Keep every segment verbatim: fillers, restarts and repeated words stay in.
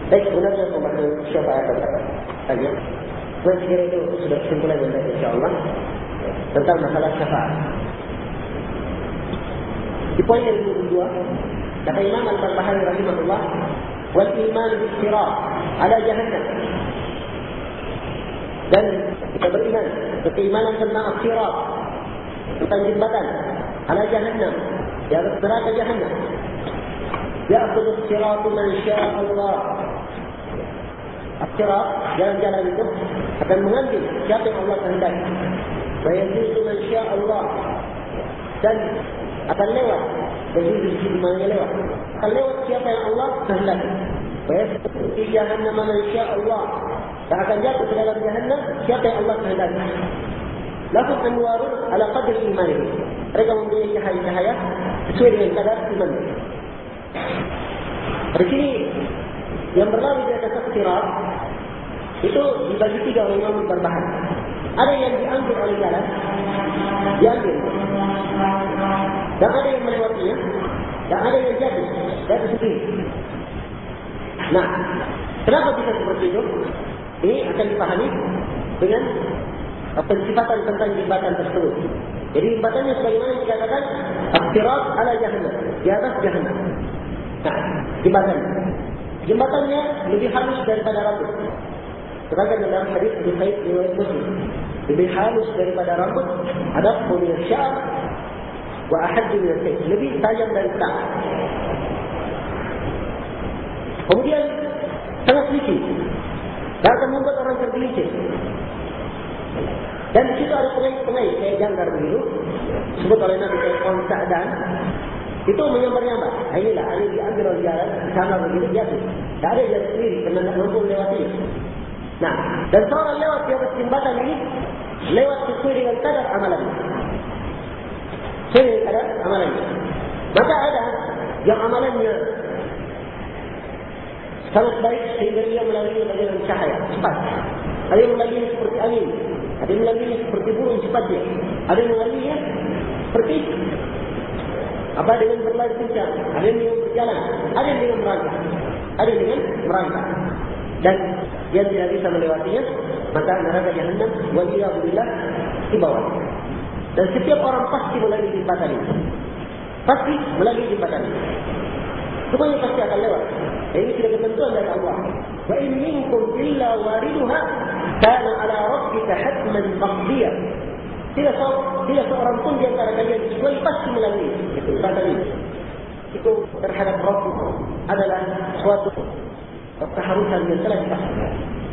Baik, sebenarnya pembahasan syafaat kata tadi. Saya kira itu sudah kesimpulan yang baik insyaAllah tentang masalah syafaat. Di poin yang kedua, kata Imam Al-Barbahari rahimahullah, wal iman bis-sirat ala jahannam. Dan kita beriman keimanan tentang sirat, tentang jembatan ala jahannam, di atas neraka jahannam. Ya'khudhu as-siratu man syaa Allah. As-sirat, jalan-jalan itu akan mengambil siapa yang Allah kehendaki. Wa yajuzu man syaa Allah. Dan akan lewat, yajuzu di sini maknanya lewat. Akan lewat siapa yang Allah kehendaki. Wa yasqutu fi jahannam man syaa Allah. Dan akan jatuh ke dalam jahannam siapa yang Allah kehendaki. Lahum anwarun ala qadri imanihim. Mereka mempunyai cahaya-cahaya sesuai dengan kadar iman. Di sini yang berlalu di atas sirat itu dibagi tiga oleh Imam Al-Barbahari. Ada yang diambil oleh jalan, diambil, dan ada yang melewatinya, dan ada yang jatuh, jatuh sendiri. Nah, kenapa bisa seperti itu? Ini akan dipahami dengan pensifatan tentang jembatan tersebut. Jadi jembatannya sebagaimana dikatakan as-sirat ala jahannam, di atas jahannam. Nah, jembatan. Jembatannya lebih halus daripada rambut. Terkadang dalam hadis riwayat riwayat Muslim, lebih halus daripada rambut, adapun min asy-sya'r wa ahaddu min as-sayf, lebih tajam dari pedang. Kemudian sangat licin. Dan akan membuat orang tergelincir. Dan di situ ada pengait-pengait kayak jangkar begitu, disebut oleh Nabi kayak konsadan. Itu menyambar-nyambar. Inilah, ini diambil oleh jalan, sama begitu jatuh. Tak ada jalan sendiri, kerana tak mampu melewatinya. Nah, dan seorang lewat di atas jembatan ini, lewat sesuai dengan kadar amalannya. Sesuai dengan kadar amalannya. Maka ada yang amalannya sangat baik sehingga dia melalui dengan cahaya, cepat. Ada yang melalui seperti angin. Ada yang melalui seperti burung cepatnya. Ada yang melalui seperti apa dengan berlari kencang, ada yang dengan berjalan, ada yang dengan merangkak, ada yang dengan merangkak. Dan dia tidak bisa melewatinya, maka neraka jahannam waliyadzubillah di bawah. Dan setiap orang pasti melalui jembatan ini, pasti melalui jembatan ini. Semuanya pasti akan lewat. Dan ini sudah ketentuan dari Allah. Wa in minkum illa wariduha kana ala rabbika hatman maqdiyah. Tidak seorang, tidak seorang pun di antara kalian kecuali pasti melalui itu. Kata ini, itu terhadap Rabb adalah suatu keharusan yang telah dipastikan.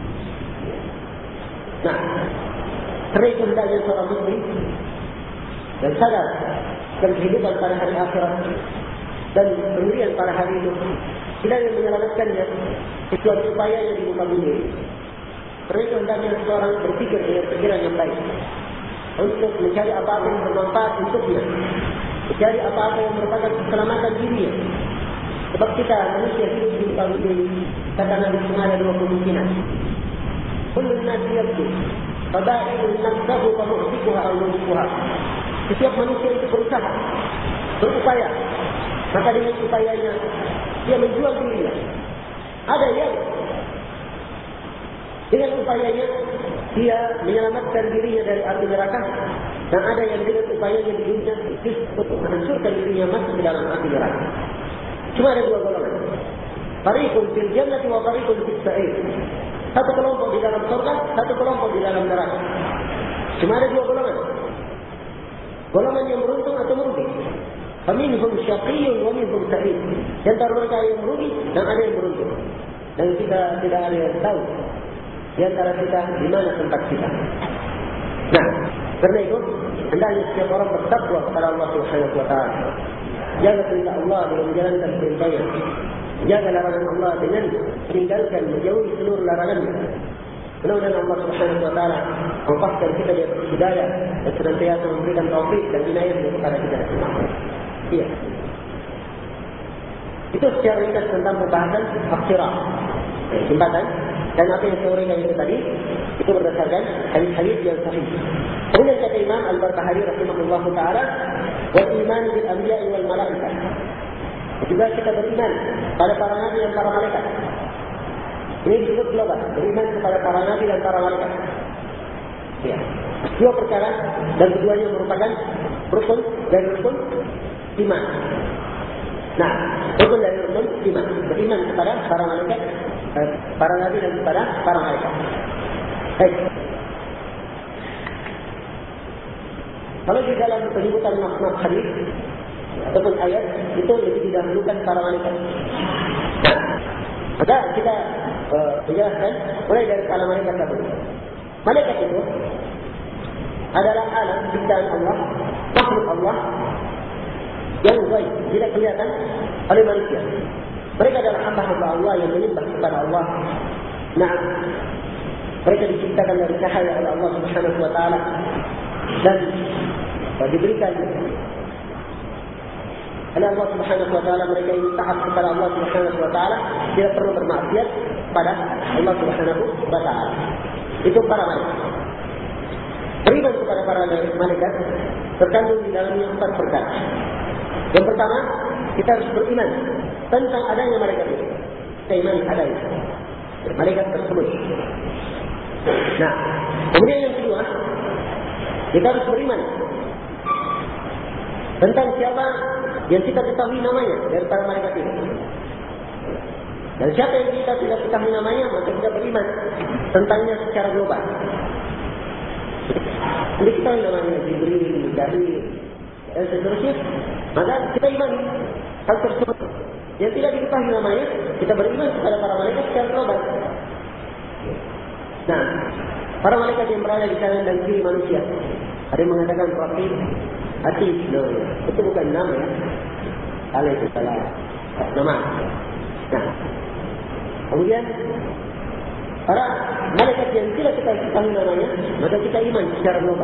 Nah, karena itu hendaknya seorang muslim dan sadar dan kehidupan pada hari akhirat dan pendirian pada hari itu tidak yang menyelamatkannya kecuali upayanya di muka bumi. Karena itu hendaknya seorang berpikir dengan pikiran yang baik untuk mencari apa-apa yang bermanfaat untuknya, mencari apa-apa yang merupakan keselamatan dirinya. Sebab kita manusia hidup di muka bumi, kata Nabi semua ada dua kemungkinan. Kullun nasi yabdu fada'i'un nafsahu wa mu'tikuha aw mu'tikuha. Setiap manusia itu berusaha, berupaya. Maka dengan upayanya dia menjual dirinya. Ada yang dengan upayanya dia menyelamatkan dirinya dari api neraka, dan ada yang dengan upayanya di dunia untuk menghancurkan dirinya masuk ke dalam api neraka. Cuma ada dua golongan. Fariqun fil jannati wa fariqun fis sa'ir. Satu kelompok di dalam surga, satu kelompok di dalam neraka. Cuma ada dua golongan. Golongan yang beruntung atau merugi. Faminhum syaqiyyun wa minhum sa'id. Di antara mereka yang merugi dan ada yang beruntung. Dan kita tidak ada yang tahu di antara kita di mana tempat kita. Nah, karena itu hendaknya setiap orang bertakwa kepada Allah Subhanahu wa taala. Jaga perintah Allah dengan menjalankan perintahnya. Jaga larangan Allah dengan meninggalkan menjauhi seluruh larangannya. Mudah-mudahan Allah Subhanahu wa taala memfahkan kita di atas hidayah dan senantiasa memberikan taufik dan inayah kepada kita semua. Iya. Itu secara ringkas tentang pembahasan as-sirat, jembatan. Dan apa yang saya uraikan itu tadi, itu berdasarkan hadis-hadis yang sahih. Kemudian kata Imam Al-Barbahari rahimahullah ta'ala, wal iman bil anbiya'i wal malaikah. Juga kita beriman pada para nabi dan para malaikat. Ini disebut global, beriman kepada para nabi dan para malaikat. Ya. Dua perkara dan keduanya merupakan rukun dari rukun iman. Nah, rukun dari rukun iman, beriman kepada para malaikat, para nabi dan kepada para malaikat. Baik. Kalau di dalam penyebutan makna hadis ataupun ayat itu lebih didahulukan para malaikat. Nah, maka kita uh, menjelaskan mulai dari para malaikat dahulu. Malaikat itu adalah alam ciptaan Allah, makhluk Allah yang baik, tidak kelihatan oleh manusia. Mereka adalah hamba-hamba Allah yang menyembah kepada Allah. Nah, mereka diciptakan dari cahaya oleh Allah Subhanahu Wa Taala dan diberikan oleh Allah Subhanahu Wa Taala. Mereka ini taat kepada Allah Subhanahu Wa Taala, tidak perlu bermaksiat pada Allah Subhanahu Wa Taala. Itu para malaikat. Beriman kepada para malaikat terkandung di dalamnya empat perkara. Yang pertama, kita harus beriman tentang adanya malaikat itu. Kita iman adanya malaikat tersebut. Nah, kemudian yang kedua, kita harus beriman tentang siapa yang kita ketahui namanya dari para malaikat itu. Dan siapa yang kita tidak ketahui namanya, maka kita beriman tentangnya secara global. Jadi kita namanya Jibril, Mikail, dan seterusnya, maka kita iman hal tersebut. Yang tidak diketahui namanya, kita beriman kepada para malaikat secara global. Nah, para malaikat yang berada di kanan dan kiri manusia, ada yang mengatakan Raqib, Atid, no, itu bukan nama ya. Alaihi salam, nama. Nah, kemudian para malaikat yang tidak kita ketahui namanya, maka kita iman secara global.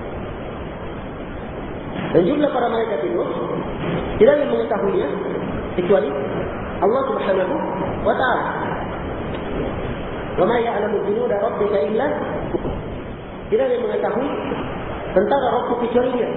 Dan jumlah para malaikat itu tidak yang mengetahuinya kecuali Allah Subhanahu Wa Taala. Wa ma ya'lamu junuda rabbika illa hu. Tidak yang mengetahui tentara Rabb kecuali Dia.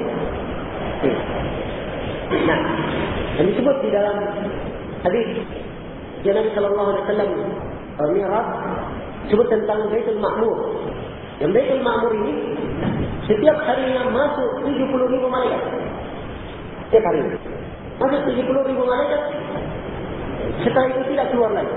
Nah, yang disebut di dalam hadis yang Nabi Sallallahu Alaihi Wasallam Mi'raj sebut tentang Baitul Ma'mur. Yang Baitul Ma'mur ini setiap harinya masuk tujuh puluh ribu malaikat. Setiap hari masuk tujuh puluh ribu malaikat. Setelah itu tidak keluar lagi.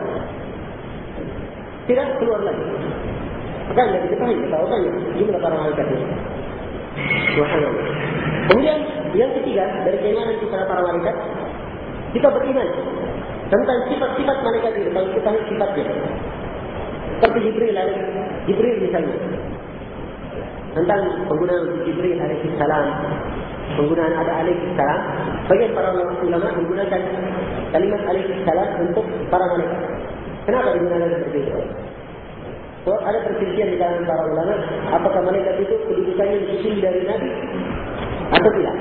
Tidak keluar lagi. Maka tidak diketahui betapa banyak jumlah para malaikat itu. Subhanallah. Kemudian yang ketiga dari keimanan kepada para malaikat, kita beriman tentang sifat-sifat malaikat itu, kalau kita tahu sifatnya. Seperti Jibril, Jibril misalnya, tentang penggunaan Jibril alaihi salam, penggunaan ada alaihi salam. Bagian para ulama menggunakan kalimat alaihi salam untuk para malaikat. Kenapa digunakan seperti itu? So, ada perselisihan di kalangan para ulama, apakah malaikat itu kedudukannya disusun dari Nabi atau tidak?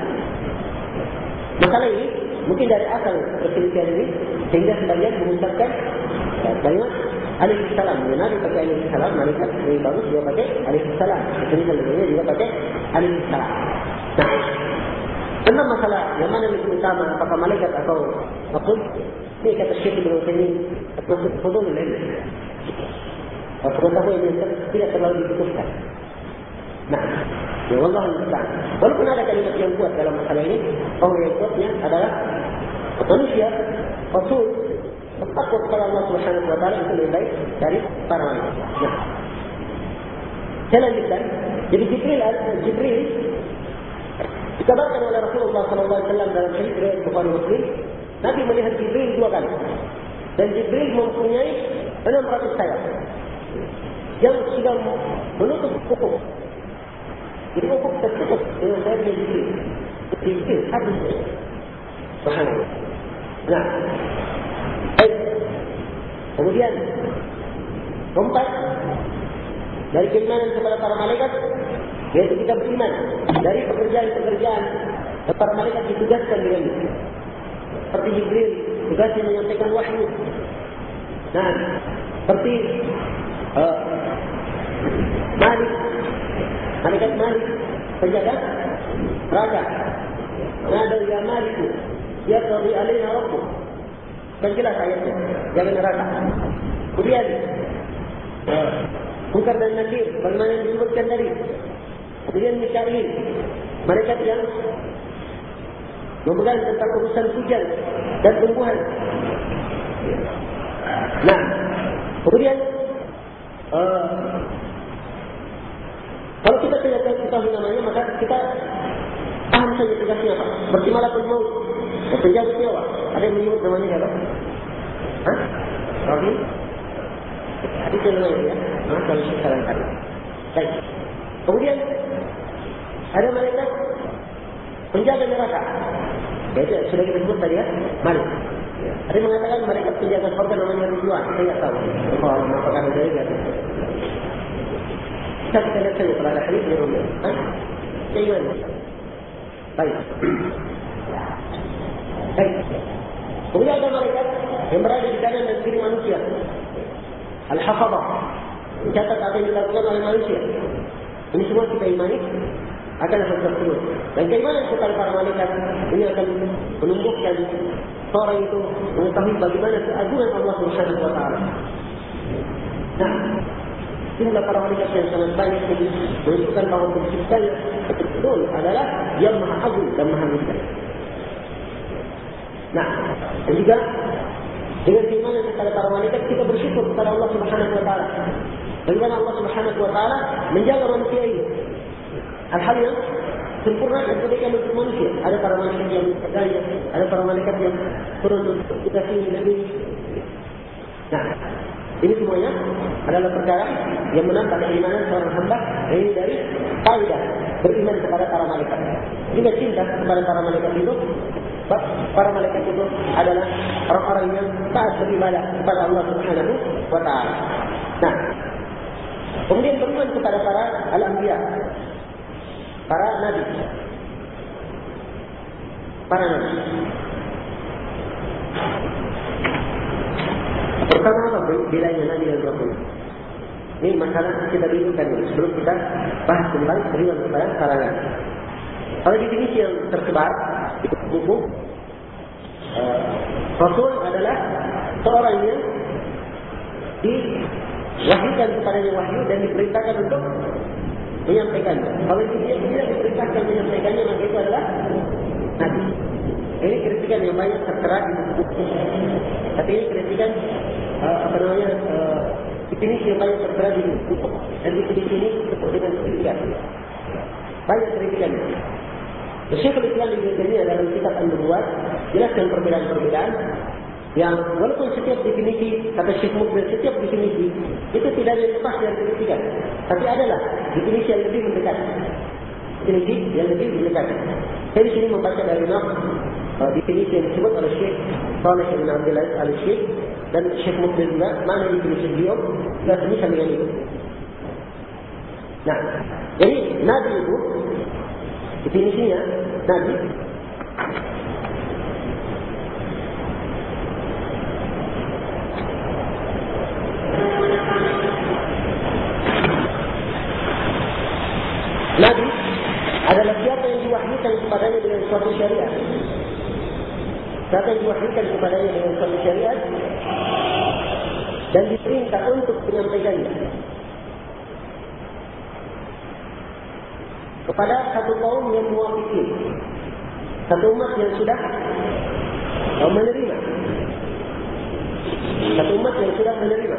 Masalah ini mungkin dari asal perselisihan ini, sehingga sebagian mengucapkan ya, kalimat alaihi salam. Nabi pakai alaihi salam, malaikat lebih bagus juga pakai alaihi salam. Kemudian lainnya juga pakai alaihi salam. Nah, tentang masalah yang mana lebih utama, apakah malaikat atau makhluk? Ini kata Syekh Ibnu Utsaimin, maksud fudul ilmu. Pengetahuan yang tidak terlalu dibutuhkan. Nah, ya Allah musta'an. Walaupun ada kalimat yang kuat dalam masalah ini, bahwa yang kuatnya adalah manusia, Rasul, takut kepada Allah Subhanahu Wa Taala itu lebih baik dari para malaikat. Nah, saya lanjutkan. Jadi Jibril, Jibril dikabarkan oleh Rasulullah Sallallahu Alaihi Wasallam dalam hadis riwayat Bukhari Muslim, Nabi melihat Jibril dua kali, dan Jibril mempunyai enam ratus sayap yang sudah menutup ufuk. Jadi ufuk tertutup dengan sayapnya Jibril. Jibril habis. Subhanallah. Nah, baik. Kemudian keempat dari keimanan kepada para malaikat, yaitu kita beriman dari pekerjaan-pekerjaan para malaikat ditugaskan dengan itu. Seperti Jibril, tugasnya menyampaikan wahyu. Nah, seperti uh, Malik, malaikat Malik, penjaga raja. Nada ya Malik, ya qadi alaina rabbuk. Kan jelas ayatnya, jangan neraka. Kemudian uh, Munkar dan Nakir, bagaimana yang disebutkan tadi. Kemudian Mikail, malaikat yang memegang tentang urusan hujan dan tumbuhan. Nah, kemudian uh, kalau kita tidak tahu namanya, maka kita paham saja tugasnya apa. Seperti malakul maut, penjaga nyawa. Ada yang menyebut namanya apa? Hah? Rabi? Hadis yang lain ya. Nah, kalau sekarang kan. Baik. Kemudian ada malaikat penjaga neraka. Itu sudah kita sebut tadi ya, Malik. Ada yang mengatakan malaikat penjaga surga namanya Ridwan. Saya tidak tahu. Kalau apakah ada juga? Kita kita lihat saja kalau ada hadis di rumah. Hah? Bagaimana? Baik. Baik. Kemudian ada malaikat yang berada di kanan dan kiri manusia. Al-Hafadhah, mencatat apa yang dilakukan oleh manusia. Ini semua kita imani akan hal tersebut. Dan keimanan kepada para malaikat ini akan menumbuhkan seorang itu mengetahui bagaimana keagungan Allah Subhanahu wa taala. Nah, jumlah para malaikat yang sangat banyak ini menunjukkan bahawa penciptanya betul adalah yang maha agung dan maha mulia. Nah, dan juga dengan keimanan kepada para malaikat kita bersyukur kepada Allah Subhanahu wa taala. Bagaimana Allah Subhanahu wa taala menjaga manusia ini. Hal-hal yang sempurna dan kebaikan untuk manusia. Ada para malaikat yang bergaya, ada para malaikat yang turun untuk kita sini lebih. Nah, ini semuanya adalah perkara yang menambah keimanan seorang hamba. Ini dari kaidah beriman kepada para malaikat. Juga cinta kepada para malaikat itu. Para malaikat itu adalah orang-orang yang taat beribadah kepada Allah Subhanahu wa taala. Nah, kemudian beriman kepada para al-anbiya, para nabi. Para nabi. Pertama apa bedanya nabi dan rasul? Ini masalah kita rindukan sebelum kita bahas tentang beriman kepada para nabi. Kalau definisi yang tersebar di buku, uh, rasul adalah seorang yang diwahyukan kepadanya wahyu dan diperintahkan untuk menyampaikannya. Kalau dia tidak diperintahkan menyampaikannya, maka itu adalah nabi. Ini kritikan yang banyak tertera di buku. Tapi ini kritikan uh, apa namanya uh, definisi yang banyak tertera di buku. Dan definisi ini disebut dengan kritikan. Banyak kritikannya. Syekhul Islam Ibnu Taimiyah dalam kitab An-Nubuwah jelaskan perbedaan-perbedaan yang walaupun setiap definisi kata Syekh Mukbil, setiap definisi itu tidak ada lepas dari kritikan, tapi adalah definisi yang lebih mendekat, definisi yang lebih mendekat. Saya di sini membaca dari nama uh, definisi yang disebut oleh Syekh Saleh bin Abdul Aziz Al-Syekh dan Syekh Mukbil juga, mana definisi beliau tidak semisal dengan itu. Nah, jadi Nabi itu definisinya Nabi Nabi adalah siapa yang diwahyukan kepadanya dengan suatu syariat. Siapa yang diwahyukan kepadanya dengan suatu syariat dan diperintah untuk menyampaikannya kepada satu kaum yang muwafiki, satu umat yang sudah menerima, satu umat yang sudah menerima.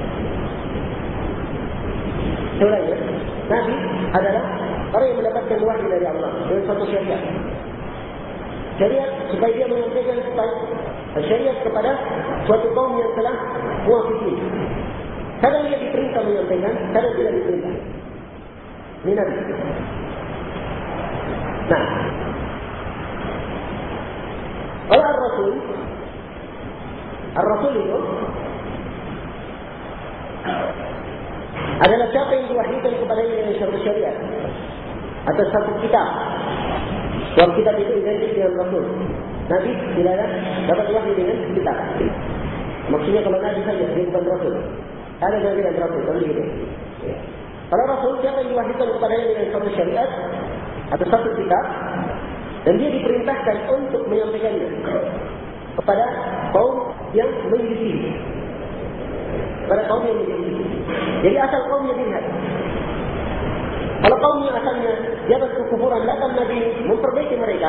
Sebenarnya Nabi adalah orang yang mendapatkan wahyu dari Allah dengan suatu syariat. Syariat supaya dia menyampaikan syariat kepada suatu kaum yang telah muwafiki. Kadang dia diperintah menyampaikan, kadang tidak diperintah. Ini Nabi. Nah, kalau Ar-Rasul, Ar-Rasul itu adalah siapa yang diwahyukan kepadanya dengan satu syariat atau satu kitab. Sebab kitab itu identik dengan Rasul. Nabi tidak ada dapat wahyu dengan kitab. Maksudnya kalau Nabi saja, dia bukan Rasul. Ada Nabi dan Rasul, kan begitu. Kalau Rasul, siapa yang diwahyukan kepadanya dengan satu syariat atau satu kitab, dan dia diperintahkan untuk menyampaikannya kepada kaum yang menyelisihi. pada kaum yang menjadi. Jadi asal kaumnya dilihat. Kalau kaumnya asalnya dia berkekufuran, datang Nabi memperbaiki mereka,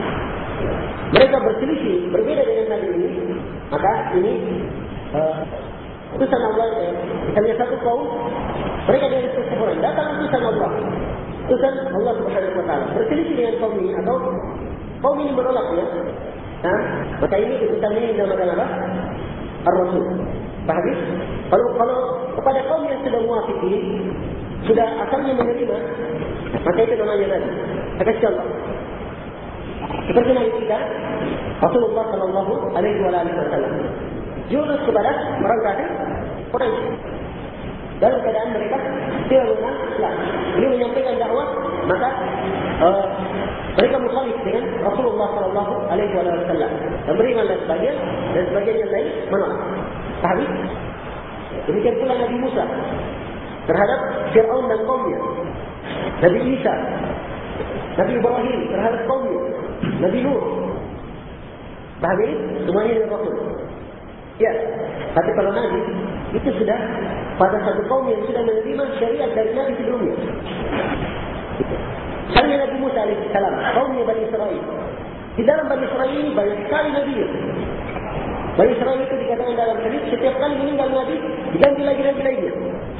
mereka berselisih, berbeda dengan Nabi ini, maka ini uh, utusan Allah. Misalnya satu kaum, mereka dari kekufuran, datang utusan Allah, utusan Allah Subhanahu Wa Taala, berselisih dengan kaum ini atau kaum ini menolaknya, nah, maka ini utusan ini dinamakan apa? Ar-Rasul. Paham? Kalau kalau kepada kaum yang sudah muafikin, sudah asalnya menerima, maka itu namanya Nabi. Atas contoh, seperti Nabi kita Rasulullah Sallallahu Alaihi Wasallam jurus kepada orang kafir Quraisy dalam keadaan mereka tidak mengenal Islam. Beliau menyampaikan dakwah, maka uh, mereka mukhalif dengan Rasulullah Sallallahu Alaihi Wasallam dan beriman dan sebagian dan sebagian yang lain menolak. Paham? Demikian pula Nabi Musa terhadap Fir'aun dan kaumnya, Nabi Isa, Nabi Ibrahim terhadap kaumnya, Nabi Nuh. Paham ini? Semuanya dari Rasul. Ya, tapi kalau Nabi itu sudah pada satu kaum yang sudah menerima syariat dari Nabi sebelumnya. Misalnya Nabi Musa alaihissalam, kaumnya Bani Israel. Di dalam Bani Israel ini banyak sekali Nabi. Bani Israel itu dikatakan dalam hadis setiap kali meninggal Nabi diganti lagi Nabi lainnya.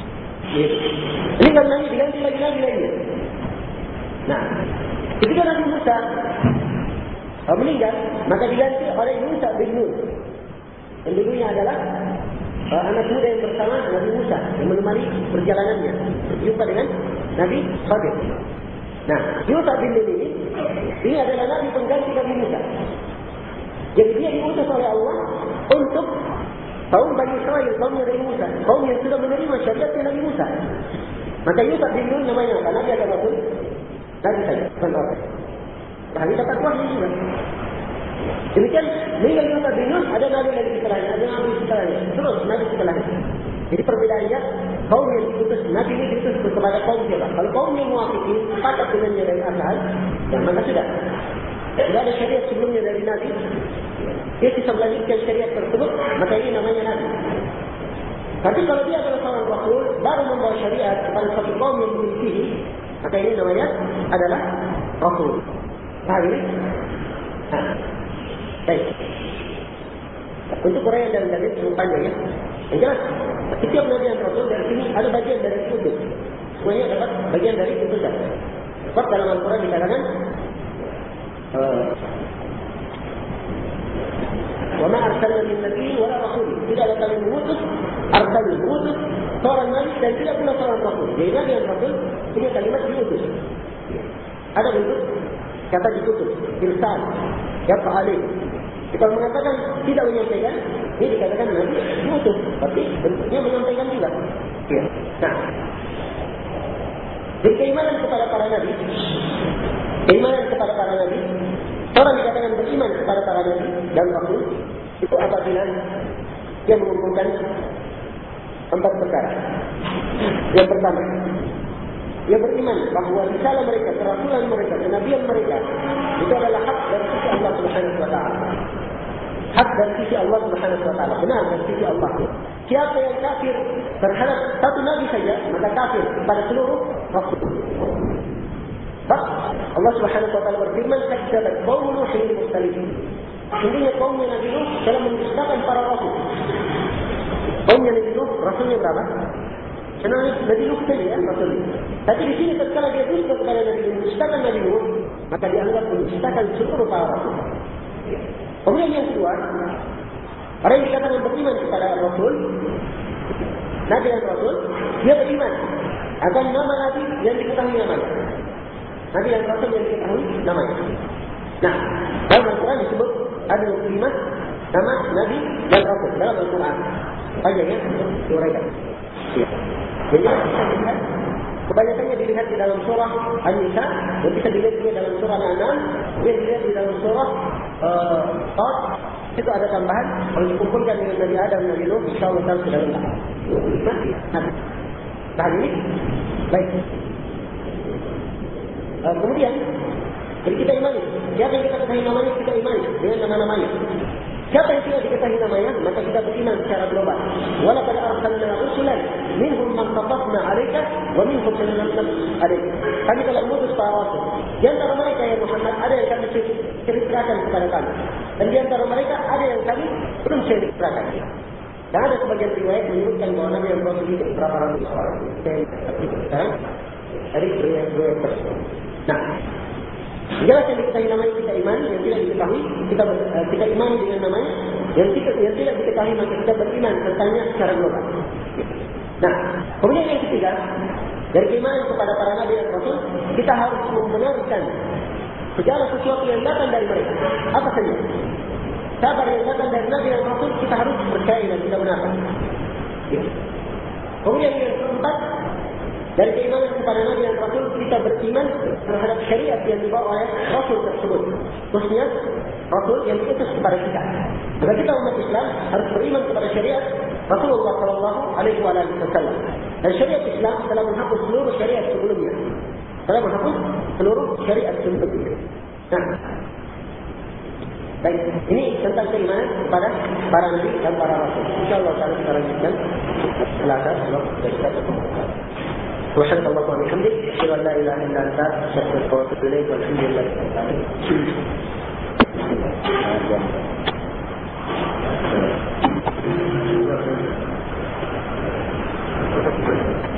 Meninggal Nabi diganti lagi Nabi lainnya. Nah, ketika Nabi Musa meninggal, maka diganti oleh Musa bin Nun. Yang dulunya adalah uh, anak muda yang bersama Nabi Musa yang menemani perjalanannya berjumpa dengan Nabi Khadir. Nah, Musa bin Nun ini, ini adalah Nabi pengganti Nabi Musa. Jadi dia diutus oleh Allah untuk kaum Bani Israel, kaum Nabi Musa, kaum yang sudah menerima syariat Nabi Musa. Maka Musa bin Nun namanya apa? Nabi ada Rasul? Nabi saja, bukan Rasul. Nah, ini dapat wahyu juga. Demikian, meninggal Musa bin Nun, ada Nabi lagi setelahnya, ada Nabi setelahnya, terus Nabi setelahnya. Jadi perbedaannya, kaum yang diutus, Nabi ini diutus kepada kaum siapa? Kalau kaum yang muafikin, sepakat dengannya dari asal, ya maka sudah. Tidak ada syariat sebelumnya dari Nabi, dia bisa melanjutkan syariat tersebut, maka ini namanya Nabi. Tapi kalau dia adalah seorang Rasul, baru membawa syariat kepada satu kaum yang memiliki, maka ini namanya adalah Rasul. Paham ini? Nah, baik. Untuk orang yang dalam hadis cukup panjang ya. Yang jelas, setiap Nabi dan Rasul dari sini ada bagian dari utus. Semuanya dapat bagian dari utusan. Sebab dalam Al-Quran dikatakan, wa ma arsalna min nabiyyin wala rasul. Tidak ada kami mengutus, arsalna mengutus seorang nabi dan tidak pula seorang rasul. Jadi nabi dan rasul punya kalimat diutus. Ada bentuk kata dikutus, irsal, yaf'alin. Kita mengatakan tidak menyampaikan, ini dikatakan nabi diutus, tapi bentuknya menyampaikan juga. Ya. Nah, jadi keimanan kepada para nabi, keimanan kepada para nabi, orang dikatakan beriman kepada para nabi dan rasul itu apabila dia mengumpulkan empat perkara. Yang pertama, dia beriman bahawa risalah mereka, kerasulan mereka, kenabian mereka itu adalah hak dari sisi Allah Subhanahu Wa Taala. Hak dari sisi Allah Subhanahu Wa Taala, benar dari sisi Allah. Siapa yang kafir terhadap satu nabi saja, maka kafir pada seluruh rasul. Allah Subhanahu Wa Taala berfirman, "Kadzabat qaum Nuhin al-mursalin." Sesungguhnya kaum Nabi Nuh telah mendustakan para rasul. Kaum Nabi Nuh, rasulnya berapa? Karena Nabi Nuh saja ya, rasulnya. Tapi di sini tatkala dia dusta kepada Nabi Nuh, mendustakan Nabi Nuh, maka dianggap mendustakan seluruh para rasul. Kemudian yang kedua, orang yang dikatakan beriman kepada Rasul, Nabi dan Rasul, dia beriman akan nama Nabi yang diketahui namanya. Nabi dan Rasul yang diketahui namanya. Nah, dalam Al-Quran disebut ada lima nama Nabi dan Rasul dalam Al-Quran. Panjangnya untuk diuraikan. Ya. Jadi kita lihat, kebanyakannya dilihat di dalam surah An-Nisa, dan bisa dilihat juga dalam surah Al-An'am, dan dilihat di dalam surah uh, Qad. Itu ada tambahan, kalau dikumpulkan dengan Nabi Adam dan Nabi Nuh, insyaAllah kita sudah lengkap. Nah, tahan ini? Baik. Uh, kemudian, jadi kita imani. Siapa yang kita ketahui namanya, kita imani dengan nama-namanya. Siapa yang tidak diketahui namanya, maka kita beriman secara global. Walaqad arsalna rusulan minhum man qasasna 'alaika wa minhum man lam naqsus 'alaika. Kami telah mengutus para rasul. Di antara mereka ya Muhammad ada yang kami ceritakan kepada kami. Dan di antara mereka ada yang kami belum ceritakan. Dan ada sebagian riwayat menyebutkan bahawa Nabi yang Rasul itu berapa ratus orang. Sekarang dari riwayat tersebut. Nah, jelas yang diketahui namanya kita imani, yang tidak diketahui kita ber, uh, kita imani dengan namanya, yang tidak yang tidak diketahui maka kita beriman tentangnya secara global. Nah, kemudian yang ketiga, dari keimanan kepada para nabi dan rasul, kita harus membenarkan segala sesuatu yang datang dari mereka, apa saja. Kabar yang datang dari nabi dan rasul kita harus percaya dan kita benarkan. Kemudian yang keempat, dari keimanan kepada Nabi dan Rasul, kita beriman terhadap syariat yang dibawa oleh Rasul tersebut. Khususnya Rasul yang diutus kepada kita. Maka kita umat Islam harus beriman kepada syariat Rasulullah Sallallahu Alaihi Wasallam. Dan syariat Islam telah menghapus seluruh syariat sebelumnya. Telah menghapus seluruh syariat sebelumnya. Nah, baik, ini tentang keimanan kepada para Nabi dan para Rasul. InsyaAllah kita lanjutkan setelah ada. وحمد الله وبحمده أشهد أن لا إله إلا أنت أستغفرك وأتوب إليك والحمد لله رب العالمين.